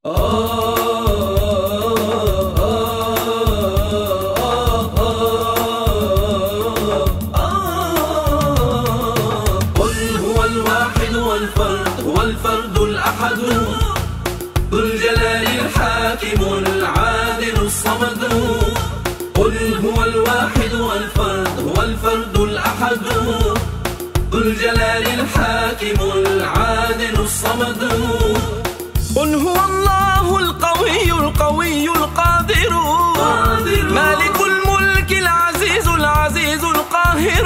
هو الفرد الأحد ذو الجلال الحاكم العادل الصمد. قل هو الواحد والفرد هو الفرد الأحد ذو الجلال الحاكم العادل الصمد. قل هو الله القوي القوي القادر مالك الملك العزيز العزيز القاهر.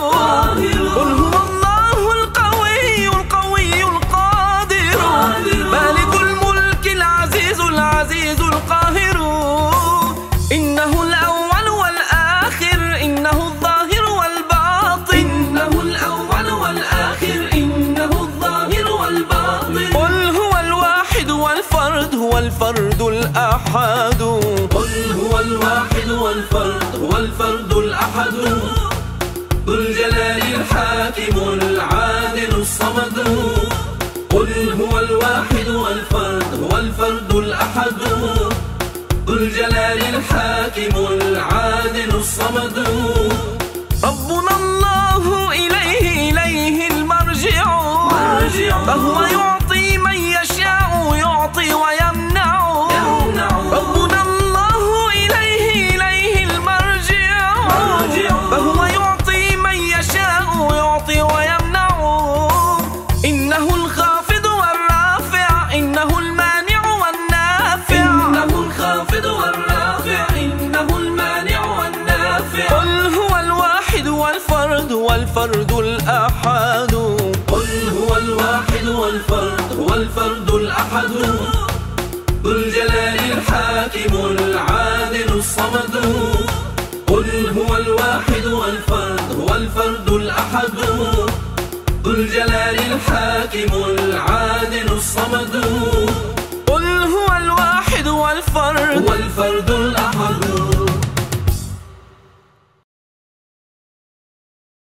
قل هو الله القوي القوي القادر مالك الملك العزيز العزيز القاهر. إنه الأول والآخر إنه الظاهر والباطن إنه الأول والآخر إنه الظاهر والباطن. قل هو الواحد والفرد هو الفرد الأحد. قل هو الواحد والفرد هو الفرد الأحد ذو الجلال الحاكم العادل الصمد. قل هو الواحد والفرد هو الفرد الأحد ذو الجلال الحاكم العادل الصمد. ربنا الله إليه المرجع فهو يعطي من يشاء يعطي ويمنع. ربنا الله إليه المرجع فهو يعطي من يشاء يعطي ويمنع. إنه الخافض والرافع إنه المانع والنافع إنه الخافض والرافع إنه المانع والنافع. قل هو الواحد والفرد هو الفرد الأحد. قل هو الواحد والفرد هو الفرد الأحد ذو الجلال الحاكم العادل الصمد. قل هو الواحد والفرد هو الفرد الأحد ذو الجلال الحاكم العادل الصمد. قل هو الواحد والفرد هو الفرد الأحد